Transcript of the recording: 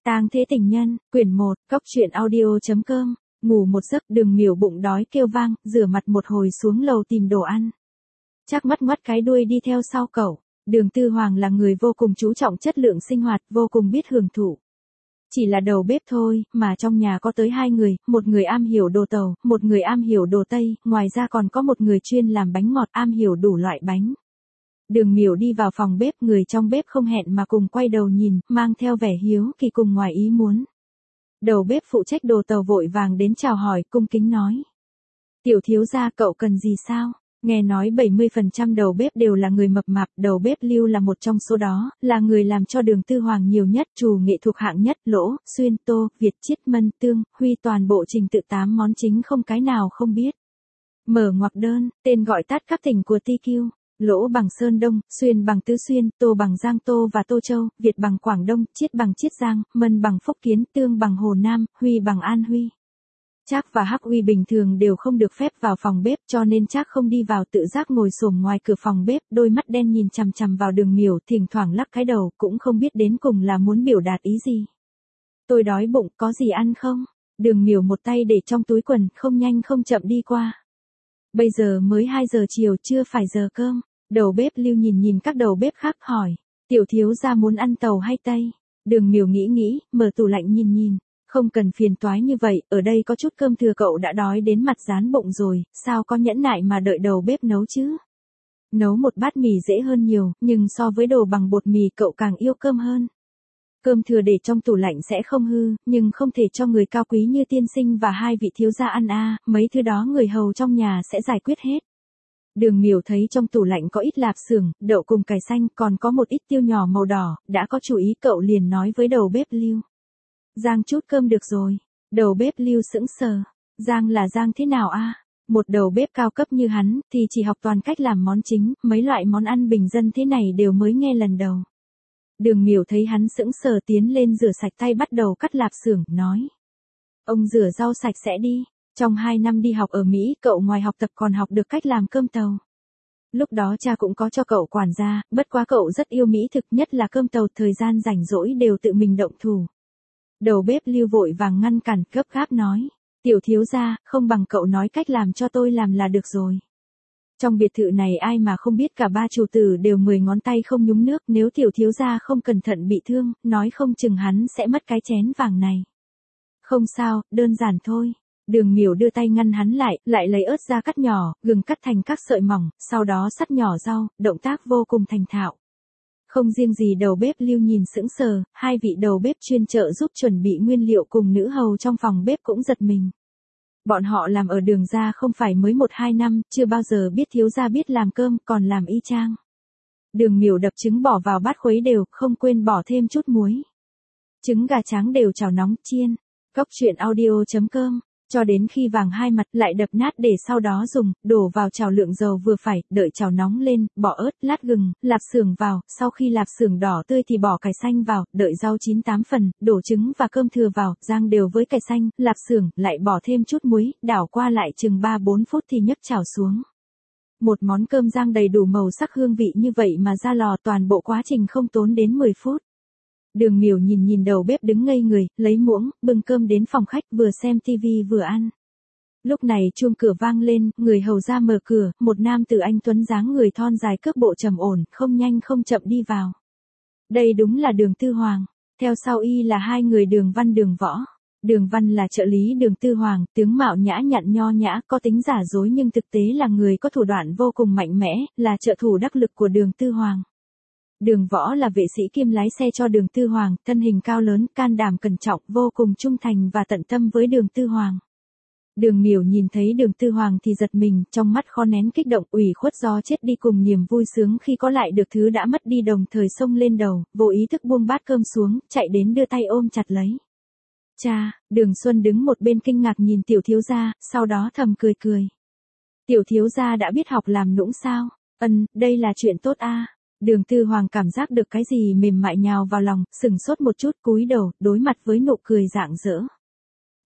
Tang Thế Tình Nhân, quyển 1, Cóc Truyện Audio.com, ngủ một giấc Đường Miểu bụng đói kêu vang, rửa mặt một hồi xuống lầu tìm đồ ăn. Trác mắt ngoắt cái đuôi đi theo sau cậu. Đường Tư Hoàng là người vô cùng chú trọng chất lượng sinh hoạt, vô cùng biết hưởng thụ. Chỉ là đầu bếp thôi, mà trong nhà có tới 2 người, một người am hiểu đồ Tàu, một người am hiểu đồ Tây, ngoài ra còn có một người chuyên làm bánh ngọt, am hiểu đủ loại bánh. Đường Miểu đi vào phòng bếp, người trong bếp không hẹn mà cùng quay đầu nhìn, mang theo vẻ hiếu kỳ cùng ngoài ý muốn. Đầu bếp phụ trách đồ Tàu vội vàng đến chào hỏi, cung kính nói. Tiểu thiếu gia, cậu cần gì sao? Nghe nói 70% đầu bếp đều là người mập mạp, đầu bếp Lưu là một trong số đó, là người làm cho Đường Tư Hoàng nhiều nhất, trù nghệ thuộc hạng nhất, Lỗ, Xuyên, Tô, Việt, Chiết, Mân, Tương, Huy toàn bộ trình tự 8 món chính không cái nào không biết. Mở ngoặc đơn, tên gọi tắt các tỉnh của TQ. Lỗ bằng Sơn Đông, Xuyên bằng Tứ Xuyên, Tô bằng Giang Tô và Tô Châu, Việt bằng Quảng Đông, Chiết bằng Chiết Giang, Mân bằng Phúc Kiến, Tương bằng Hồ Nam, Huy bằng An Huy. Trác và Hắc Uy bình thường đều không được phép vào phòng bếp, cho nên Trác không đi vào, tự giác ngồi xổm ngoài cửa phòng bếp, đôi mắt đen nhìn chằm chằm vào Đường Miểu, thỉnh thoảng lắc cái đầu, cũng không biết đến cùng là muốn biểu đạt ý gì. Tôi đói bụng, có gì ăn không? Đường Miểu một tay để trong túi quần, không nhanh không chậm đi qua. Bây giờ mới 2 giờ chiều, chưa phải giờ cơm. Đầu bếp Lưu nhìn nhìn các đầu bếp khác hỏi, tiểu thiếu gia muốn ăn Tàu hay Tây? Đường Miểu nghĩ, mở tủ lạnh nhìn. Không cần phiền toái như vậy, ở đây có chút cơm thừa, cậu đã đói đến mặt dán bụng rồi, sao có nhẫn nại mà đợi đầu bếp nấu chứ? Nấu một bát mì dễ hơn nhiều, nhưng so với đồ bằng bột mì cậu càng yêu cơm hơn. Cơm thừa để trong tủ lạnh sẽ không hư, nhưng không thể cho người cao quý như tiên sinh và 2 vị thiếu gia ăn a, mấy thứ đó người hầu trong nhà sẽ giải quyết hết. Đường Miểu thấy trong tủ lạnh có ít lạp xưởng, đậu cùng cải xanh, còn có một ít tiêu nhỏ màu đỏ, đã có chủ ý, cậu liền nói với đầu bếp Lưu. Rang chút cơm được rồi. Đầu bếp Lưu sững sờ. Rang là rang thế nào a? Một đầu bếp cao cấp như hắn, thì chỉ học toàn cách làm món chính, mấy loại món ăn bình dân thế này đều mới nghe lần đầu. Đường Miểu thấy hắn sững sờ tiến lên rửa sạch tay bắt đầu cắt lạp xưởng, nói. Ông rửa rau sạch sẽ đi. Trong 2 năm đi học ở Mỹ, cậu ngoài học tập còn học được cách làm cơm Tàu. Lúc đó cha cũng có cho cậu quản gia, bất quá cậu rất yêu mỹ thực, nhất là cơm Tàu, thời gian rảnh rỗi đều tự mình động thủ. Đầu bếp Lưu vội vàng ngăn cản, gấp gáp nói. Tiểu thiếu gia, không bằng cậu nói cách làm cho tôi làm là được rồi. Trong biệt thự này ai mà không biết cả 3 chủ tử đều 10 ngón tay không nhúng nước, nếu tiểu thiếu gia không cẩn thận bị thương, nói không chừng hắn sẽ mất cái chén vàng này. Không sao, đơn giản thôi. Đường Miểu đưa tay ngăn hắn lại lấy ớt ra cắt nhỏ, gừng cắt thành các sợi mỏng, sau đó sắt nhỏ rau, động tác vô cùng thành thạo. Không riêng gì đầu bếp Lưu nhìn sững sờ, 2 vị đầu bếp chuyên trợ giúp chuẩn bị nguyên liệu cùng nữ hầu trong phòng bếp cũng giật mình. Bọn họ làm ở Đường gia không phải mới 1-2 năm, chưa bao giờ biết thiếu gia biết làm cơm, còn làm y chang. Đường Miểu đập trứng bỏ vào bát khuấy đều, không quên bỏ thêm chút muối. Trứng gà trắng đều chảo nóng chiên. Cóc Truyện Audio.com. Cho đến khi vàng hai mặt lại đập nát để sau đó dùng, đổ vào chảo lượng dầu vừa phải, đợi chảo nóng lên, bỏ ớt, lát gừng, lạp xưởng vào, sau khi lạp xưởng đỏ tươi thì bỏ cải xanh vào, đợi rau chín 8 phần, đổ trứng và cơm thừa vào, rang đều với cải xanh, lạp xưởng, lại bỏ thêm chút muối, đảo qua lại chừng 3-4 phút thì nhấc chảo xuống. Một món cơm rang đầy đủ màu sắc hương vị như vậy mà ra lò, toàn bộ quá trình không tốn đến 10 phút. Đường Miểu nhìn đầu bếp đứng ngây người, lấy muỗng, bưng cơm đến phòng khách, vừa xem tivi vừa ăn. Lúc này chuông cửa vang lên, người hầu ra mở cửa, một nam tử anh tuấn dáng người thon dài, cước bộ trầm ổn, không nhanh không chậm đi vào. Đây đúng là Đường Tư Hoàng. Theo sau y là 2 người Đường Văn Đường Võ. Đường Văn là trợ lý Đường Tư Hoàng, tướng mạo nhã nhặn nho nhã, có tính giả dối nhưng thực tế là người có thủ đoạn vô cùng mạnh mẽ, là trợ thủ đắc lực của Đường Tư Hoàng. Đường Võ là vệ sĩ kiêm lái xe cho Đường Tư Hoàng, thân hình cao lớn, can đảm cẩn trọng, vô cùng trung thành và tận tâm với Đường Tư Hoàng. Đường Miểu nhìn thấy Đường Tư Hoàng thì giật mình, trong mắt khó nén kích động, ủy khuất do chết đi cùng niềm vui sướng khi có lại được thứ đã mất đi đồng thời xông lên đầu, vô ý thức buông bát cơm xuống, chạy đến đưa tay ôm chặt lấy. Cha, Đường Xuân đứng một bên kinh ngạc nhìn tiểu thiếu gia, sau đó thầm cười. Tiểu thiếu gia đã biết học làm nũng sao? Đây là chuyện tốt a. Đường Tư Hoàng cảm giác được cái gì mềm mại nhào vào lòng, sừng sốt một chút, cúi đầu, đối mặt với nụ cười rạng rỡ.